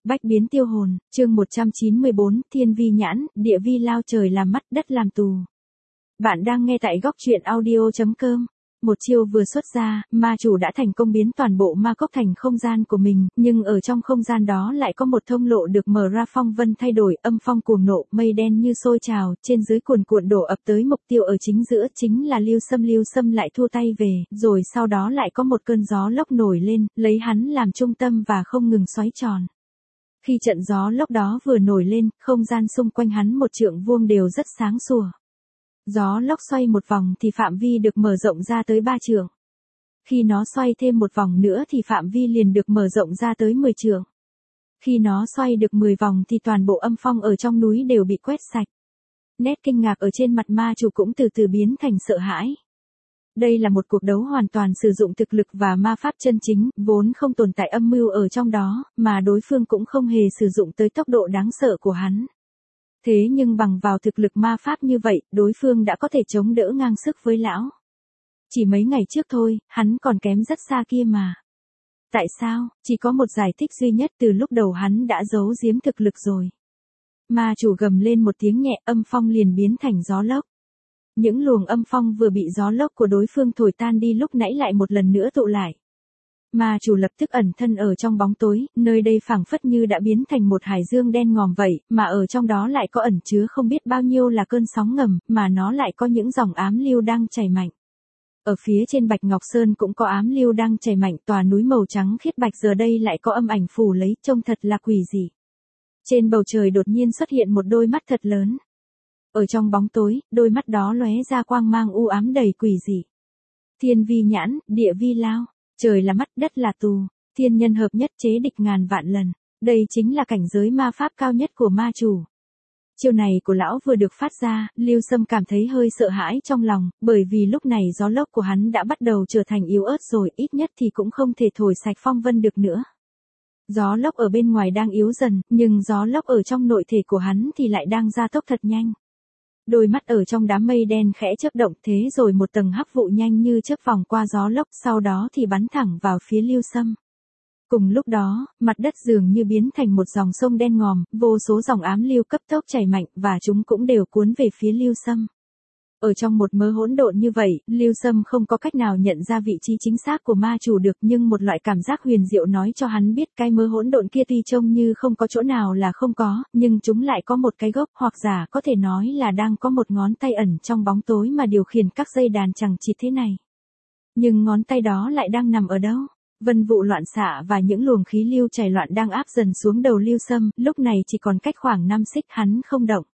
Bách biến tiêu hồn, chương 194, thiên vi nhãn, địa vi lao, trời làm mắt, đất làm tù. Bạn đang nghe tại góc truyện audio.com. Một chiêu vừa xuất ra, ma chủ đã thành công biến toàn bộ ma cốc thành không gian của mình, nhưng ở trong không gian đó lại có một thông lộ được mở ra, phong vân thay đổi, âm phong cuồng nộ, mây đen như sôi trào, trên dưới cuồn cuộn đổ ập tới mục tiêu ở chính giữa, chính là Lưu Sâm lại thua tay về, rồi sau đó lại có một cơn gió lốc nổi lên, lấy hắn làm trung tâm và không ngừng xoáy tròn. Khi trận gió lốc đó vừa nổi lên, không gian xung quanh hắn một trượng vuông đều rất sáng sủa. Gió lốc xoay một vòng thì phạm vi được mở rộng ra tới 3 trượng. Khi nó xoay thêm một vòng nữa thì phạm vi liền được mở rộng ra tới 10 trượng. Khi nó xoay được 10 vòng thì toàn bộ âm phong ở trong núi đều bị quét sạch. Nét kinh ngạc ở trên mặt ma chủ cũng từ từ biến thành sợ hãi. Đây là một cuộc đấu hoàn toàn sử dụng thực lực và ma pháp chân chính, vốn không tồn tại âm mưu ở trong đó, mà đối phương cũng không hề sử dụng tới tốc độ đáng sợ của hắn. Thế nhưng bằng vào thực lực ma pháp như vậy, đối phương đã có thể chống đỡ ngang sức với lão. Chỉ mấy ngày trước thôi, hắn còn kém rất xa kia mà. Tại sao? Chỉ có một giải thích duy nhất, từ lúc đầu hắn đã giấu giếm thực lực rồi. Ma chủ gầm lên một tiếng nhẹ, âm phong liền biến thành gió lốc. Những luồng âm phong vừa bị gió lốc của đối phương thổi tan đi lúc nãy lại một lần nữa tụ lại. Ma chủ lập tức ẩn thân ở trong bóng tối, nơi đây phảng phất như đã biến thành một hải dương đen ngòm vậy, mà ở trong đó lại có ẩn chứa không biết bao nhiêu là cơn sóng ngầm, mà nó lại có những dòng ám lưu đang chảy mạnh. Ở phía trên Bạch Ngọc Sơn cũng có ám lưu đang chảy mạnh, tòa núi màu trắng khiết bạch giờ đây lại có âm ảnh phủ lấy, trông thật là quỷ dị. Trên bầu trời đột nhiên xuất hiện một đôi mắt thật lớn. Ở trong bóng tối, đôi mắt đó lóe ra quang mang u ám đầy quỷ dị. Thiên vi nhãn, địa vi lao, trời là mắt, đất là tù, thiên nhân hợp nhất chế địch ngàn vạn lần. Đây chính là cảnh giới ma pháp cao nhất của ma chủ. Chiêu này của lão vừa được phát ra, Lưu Sâm cảm thấy hơi sợ hãi trong lòng, bởi vì lúc này gió lốc của hắn đã bắt đầu trở thành yếu ớt rồi, ít nhất thì cũng không thể thổi sạch phong vân được nữa. Gió lốc ở bên ngoài đang yếu dần, nhưng gió lốc ở trong nội thể của hắn thì lại đang gia tốc thật nhanh. Đôi mắt ở trong đám mây đen khẽ chớp động, thế rồi một tầng hắc vụ nhanh như chớp vòng qua gió lốc, sau đó thì bắn thẳng vào phía Lưu Sâm. Cùng lúc đó, mặt đất dường như biến thành một dòng sông đen ngòm, vô số dòng ám lưu cấp tốc chảy mạnh và chúng cũng đều cuốn về phía Lưu Sâm. Ở trong một mớ hỗn độn như vậy, Lưu Sâm không có cách nào nhận ra vị trí chính xác của ma chủ được, nhưng một loại cảm giác huyền diệu nói cho hắn biết cái mớ hỗn độn kia tuy trông như không có chỗ nào là không có, nhưng chúng lại có một cái gốc, hoặc giả có thể nói là đang có một ngón tay ẩn trong bóng tối mà điều khiển các dây đàn chằng chịt thế này. Nhưng ngón tay đó lại đang nằm ở đâu? Vân vụ loạn xạ và những luồng khí lưu chảy loạn đang áp dần xuống đầu Lưu Sâm, lúc này chỉ còn cách khoảng 5 xích, hắn không động.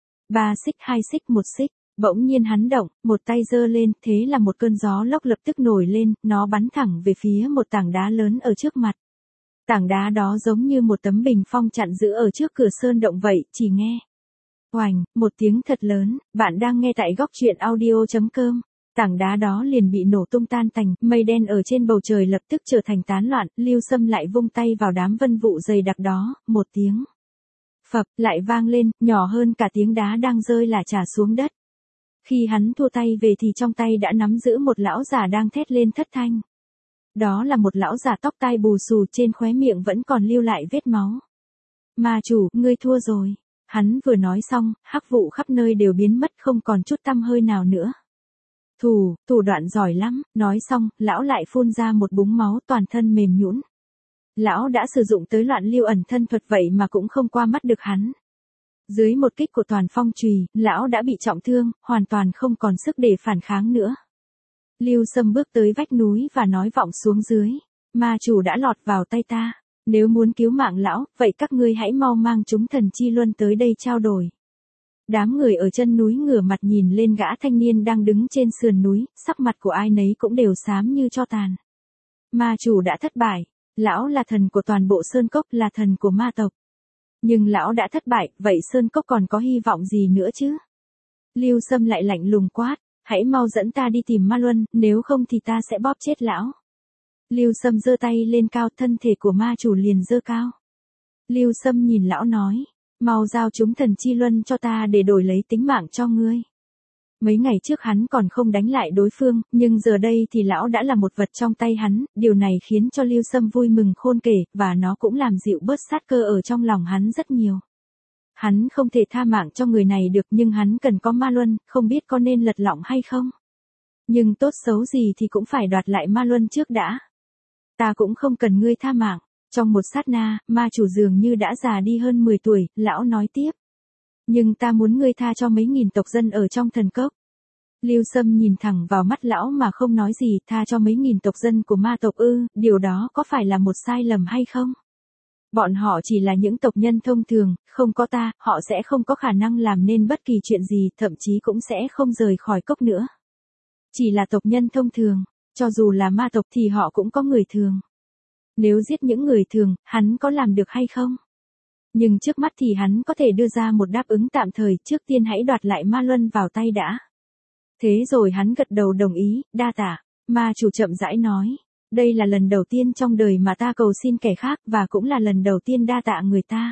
3 xích, 2 xích, 1 xích. Bỗng nhiên hắn động, một tay giơ lên, thế là một cơn gió lốc lập tức nổi lên, nó bắn thẳng về phía một tảng đá lớn ở trước mặt. Tảng đá đó giống như một tấm bình phong chặn giữ ở trước cửa sơn động vậy, chỉ nghe. Oành, một tiếng thật lớn, bạn đang nghe tại góc truyện audio.com. Tảng đá đó liền bị nổ tung tan tành, mây đen ở trên bầu trời lập tức trở thành tán loạn, Lưu Sâm lại vung tay vào đám vân vụ dày đặc đó, một tiếng phập lại vang lên, nhỏ hơn cả tiếng đá đang rơi là trả xuống đất. Khi hắn thua tay về thì trong tay đã nắm giữ một lão giả đang thét lên thất thanh. Đó là một lão giả tóc tai bù xù, trên khóe miệng vẫn còn lưu lại vết máu. Ma chủ, ngươi thua rồi. Hắn vừa nói xong, hắc vụ khắp nơi đều biến mất, không còn chút tăm hơi nào nữa. Thủ đoạn giỏi lắm, nói xong, lão lại phun ra một búng máu, toàn thân mềm nhũn. Lão đã sử dụng tới loạn lưu ẩn thân thuật vậy mà cũng không qua mắt được hắn. Dưới một kích của toàn phong chùy, lão đã bị trọng thương, hoàn toàn không còn sức để phản kháng nữa. Lưu Sâm bước tới vách núi và nói vọng xuống dưới. Ma chủ đã lọt vào tay ta. Nếu muốn cứu mạng lão, vậy các ngươi hãy mau mang chúng thần chi luân tới đây trao đổi. Đám người ở chân núi ngửa mặt nhìn lên gã thanh niên đang đứng trên sườn núi, sắc mặt của ai nấy cũng đều xám như tro tàn. Ma chủ đã thất bại. Lão là thần của toàn bộ Sơn Cốc, là thần của ma tộc. Nhưng lão đã thất bại, vậy Sơn Cốc còn có hy vọng gì nữa chứ? Lưu Sâm lại lạnh lùng quát, hãy mau dẫn ta đi tìm Ma Luân, nếu không thì ta sẽ bóp chết lão. Lưu Sâm giơ tay lên cao, thân thể của ma chủ liền giơ cao. Lưu Sâm nhìn lão nói, mau giao chúng thần chi luân cho ta để đổi lấy tính mạng cho ngươi. Mấy ngày trước hắn còn không đánh lại đối phương, nhưng giờ đây thì lão đã là một vật trong tay hắn, điều này khiến cho Lưu Sâm vui mừng khôn kể, và nó cũng làm dịu bớt sát cơ ở trong lòng hắn rất nhiều. Hắn không thể tha mạng cho người này được, nhưng hắn cần có Ma Luân, không biết có nên lật lọng hay không. Nhưng tốt xấu gì thì cũng phải đoạt lại Ma Luân trước đã. Ta cũng không cần ngươi tha mạng. Trong một sát na, ma chủ dường như đã già đi hơn 10 tuổi, lão nói tiếp. Nhưng ta muốn ngươi tha cho mấy nghìn tộc dân ở trong thần cốc. Lưu Sâm nhìn thẳng vào mắt lão mà không nói gì, tha cho mấy nghìn tộc dân của ma tộc ư, điều đó có phải là một sai lầm hay không? Bọn họ chỉ là những tộc nhân thông thường, không có ta, họ sẽ không có khả năng làm nên bất kỳ chuyện gì, thậm chí cũng sẽ không rời khỏi cốc nữa. Chỉ là tộc nhân thông thường, cho dù là ma tộc thì họ cũng có người thường. Nếu giết những người thường, hắn có làm được hay không? Nhưng trước mắt thì hắn có thể đưa ra một đáp ứng tạm thời, trước tiên hãy đoạt lại Ma Luân vào tay đã. Thế rồi hắn gật đầu đồng ý, đa tạ. Ma chủ chậm rãi nói, đây là lần đầu tiên trong đời mà ta cầu xin kẻ khác, và cũng là lần đầu tiên đa tạ người ta.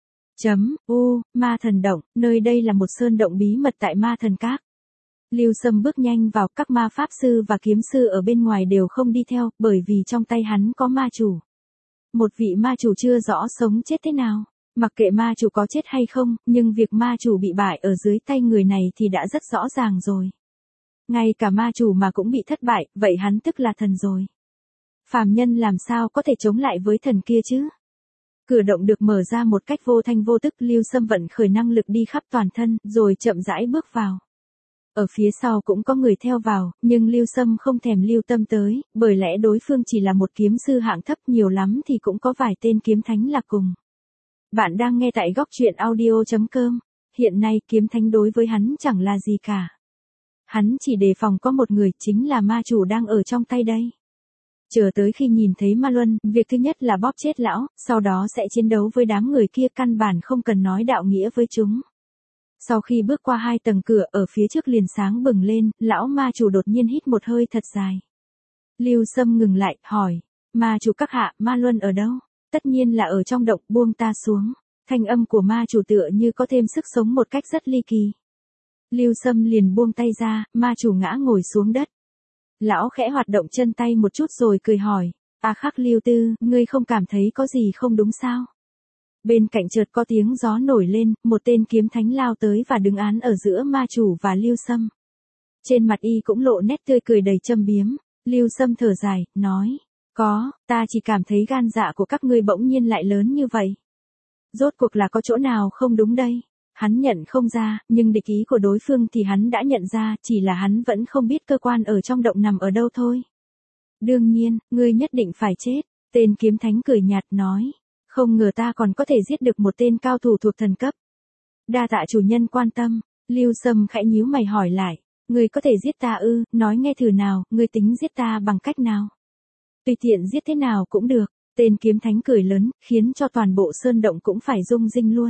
Ma thần động, nơi đây là một sơn động bí mật tại Ma thần các. Lưu Sâm bước nhanh vào, các ma pháp sư và kiếm sư ở bên ngoài đều không đi theo, bởi vì trong tay hắn có ma chủ. Một vị ma chủ chưa rõ sống chết thế nào. Mặc kệ ma chủ có chết hay không, nhưng việc ma chủ bị bại ở dưới tay người này thì đã rất rõ ràng rồi. Ngay cả ma chủ mà cũng bị thất bại, vậy hắn tức là thần rồi. Phàm nhân làm sao có thể chống lại với thần kia chứ? Cửa động được mở ra một cách vô thanh vô tức, Lưu Sâm vận khởi năng lực đi khắp toàn thân, rồi chậm rãi bước vào. Ở phía sau cũng có người theo vào, nhưng Lưu Sâm không thèm lưu tâm tới, bởi lẽ đối phương chỉ là một kiếm sư hạng thấp, nhiều lắm thì cũng có vài tên kiếm thánh là cùng. Bạn đang nghe tại góc truyện audio.com. Hiện nay kiếm thánh đối với hắn chẳng là gì cả. Hắn chỉ đề phòng có một người, chính là ma chủ đang ở trong tay đây. Chờ tới khi nhìn thấy Ma Luân, việc thứ nhất là bóp chết lão, sau đó sẽ chiến đấu với đám người kia, căn bản không cần nói đạo nghĩa với chúng. Sau khi bước qua 2 tầng cửa, ở phía trước liền sáng bừng lên, lão ma chủ đột nhiên hít một hơi thật dài. Lưu Sâm ngừng lại, hỏi, ma chủ các hạ, Ma Luân ở đâu? Tất nhiên là ở trong động, buông ta xuống. Thanh âm của ma chủ tựa như có thêm sức sống một cách rất ly kỳ. Lưu Sâm liền buông tay ra, ma chủ ngã ngồi xuống đất. Lão khẽ hoạt động chân tay một chút rồi cười hỏi, Khắc Lưu Tư, ngươi không cảm thấy có gì không đúng sao? Bên cạnh chợt có tiếng gió nổi lên, một tên kiếm thánh lao tới và đứng án ở giữa ma chủ và Lưu Sâm. Trên mặt y cũng lộ nét tươi cười đầy châm biếm. Lưu Sâm thở dài, nói, ta chỉ cảm thấy gan dạ của các ngươi bỗng nhiên lại lớn như vậy. Rốt cuộc là có chỗ nào không đúng đây? Hắn nhận không ra, nhưng địch ý của đối phương thì hắn đã nhận ra, chỉ là hắn vẫn không biết cơ quan ở trong động nằm ở đâu thôi. Đương nhiên, ngươi nhất định phải chết. Tên kiếm thánh cười nhạt nói, không ngờ ta còn có thể giết được một tên cao thủ thuộc thần cấp. Đa tạ chủ nhân quan tâm. Lưu Sâm khẽ nhíu mày hỏi lại, ngươi có thể giết ta ư? Nói nghe thử nào, ngươi tính giết ta bằng cách nào? Tùy tiện giết thế nào cũng được. Tên kiếm thánh cười lớn, khiến cho toàn bộ sơn động cũng phải rung rinh luôn.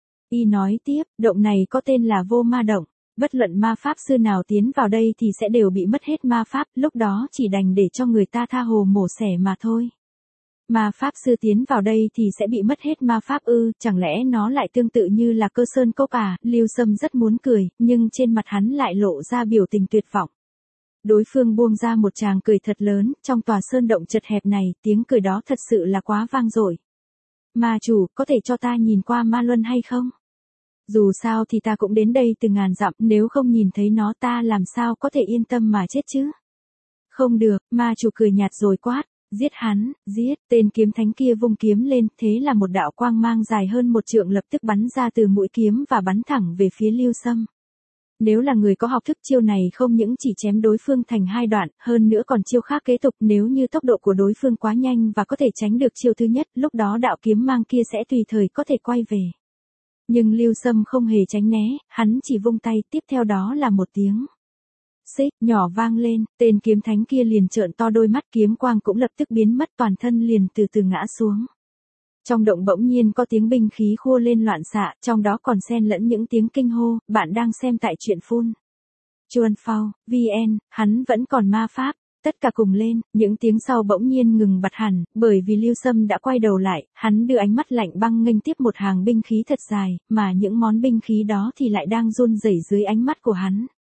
Y nói tiếp, động này có tên là Vô Ma Động. Bất luận ma pháp sư nào tiến vào đây thì sẽ đều bị mất hết ma pháp, lúc đó chỉ đành để cho người ta tha hồ mổ xẻ mà thôi. Ma pháp sư tiến vào đây thì sẽ bị mất hết ma pháp ư? Chẳng lẽ nó lại tương tự như là Cơ Sơn Cốc à? Lưu Sâm rất muốn cười, nhưng trên mặt hắn lại lộ ra biểu tình tuyệt vọng. Đối phương buông ra một tràng cười thật lớn, trong tòa sơn động chật hẹp này, tiếng cười đó thật sự là quá vang dội. Ma chủ, có thể cho ta nhìn qua Ma Luân hay không? Dù sao thì ta cũng đến đây từ ngàn dặm, nếu không nhìn thấy nó ta làm sao có thể yên tâm mà chết chứ? Không được, ma chủ cười nhạt rồi quát, giết hắn, giết. Tên kiếm thánh kia vung kiếm lên, thế là một đạo quang mang dài hơn 1 trượng lập tức bắn ra từ mũi kiếm và bắn thẳng về phía Lưu Sâm. Nếu là người có học thức, chiêu này không những chỉ chém đối phương thành 2 đoạn, hơn nữa còn chiêu khác kế tục. Nếu như tốc độ của đối phương quá nhanh và có thể tránh được chiêu thứ nhất, lúc đó đạo kiếm mang kia sẽ tùy thời có thể quay về. Nhưng Lưu Sâm không hề tránh né, hắn chỉ vung tay, tiếp theo đó là một tiếng xích nhỏ vang lên, tên kiếm thánh kia liền trợn to đôi mắt, kiếm quang cũng lập tức biến mất, toàn thân liền từ từ ngã xuống. Trong động bỗng nhiên có tiếng binh khí khua lên loạn xạ, trong đó còn xen lẫn những tiếng kinh hô. Bạn đang xem tại truyện phun Chuan Phao VN, hắn vẫn còn ma pháp. Tất cả cùng lên, những tiếng sau bỗng nhiên ngừng bặt hẳn, bởi vì Lưu Sâm đã quay đầu lại, hắn đưa ánh mắt lạnh băng nghênh tiếp một hàng binh khí thật dài, mà những món binh khí đó thì lại đang run rẩy dưới ánh mắt của hắn.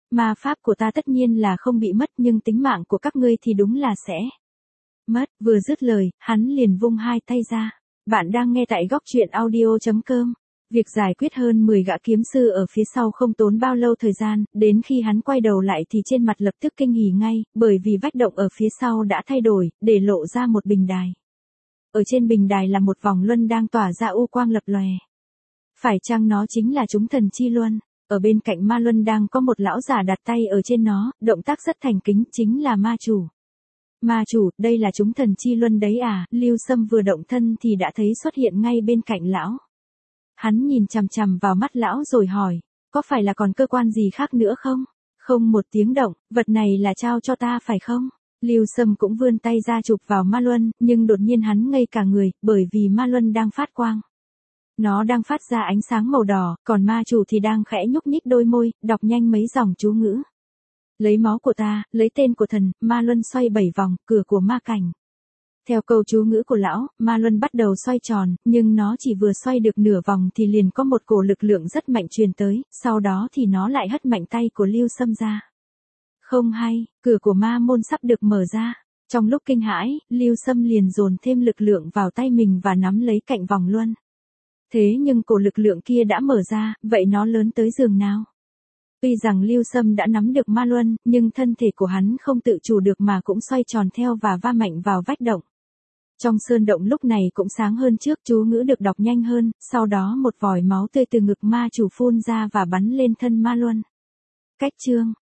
Ma pháp của ta tất nhiên là không bị mất nhưng tính mạng của các ngươi thì đúng là sẽ mất. Vừa dứt lời, hắn liền vung hai tay ra. Bạn đang nghe tại góc truyện audio.com. Việc giải quyết hơn 10 gã kiếm sư ở phía sau không tốn bao lâu thời gian, đến khi hắn quay đầu lại thì trên mặt lập tức kinh hỉ ngay, bởi vì vách động ở phía sau đã thay đổi, để lộ ra một bình đài. Ở trên bình đài là một vòng luân đang tỏa ra u quang lập lòe. Phải chăng nó chính là chúng thần chi luân? Ở bên cạnh ma luân đang có một lão giả đặt tay ở trên nó, động tác rất thành kính, chính là ma chủ. Ma chủ, đây là chúng thần chi luân đấy à? Lưu Sâm vừa động thân thì đã thấy xuất hiện ngay bên cạnh lão. Hắn nhìn chằm chằm vào mắt lão rồi hỏi, có phải là còn cơ quan gì khác nữa không? Không một tiếng động, vật này là trao cho ta phải không? Lưu Sâm cũng vươn tay ra chụp vào ma luân, nhưng đột nhiên hắn ngây cả người, bởi vì ma luân đang phát quang. Nó đang phát ra ánh sáng màu đỏ, còn ma chủ thì đang khẽ nhúc nhích đôi môi, đọc nhanh mấy dòng chú ngữ. Lấy máu của ta, lấy tên của thần, ma luân xoay 7 vòng, cửa của ma cảnh. Theo câu chú ngữ của lão, ma luân bắt đầu xoay tròn, nhưng nó chỉ vừa xoay được nửa vòng thì liền có một cổ lực lượng rất mạnh truyền tới, sau đó thì nó lại hất mạnh tay của Lưu Sâm ra. Không hay, cửa của ma môn sắp được mở ra. Trong lúc kinh hãi, Lưu Sâm liền dồn thêm lực lượng vào tay mình và nắm lấy cạnh vòng luân. Thế nhưng cổ lực lượng kia đã mở ra, vậy nó lớn tới giường nào? Tuy rằng Lưu Sâm đã nắm được ma luân, nhưng thân thể của hắn không tự chủ được mà cũng xoay tròn theo và va mạnh vào vách động. Trong sơn động lúc này cũng sáng hơn trước, chú ngữ được đọc nhanh hơn, sau đó một vòi máu tươi từ ngực ma chủ phun ra và bắn lên thân ma luân. Cách chương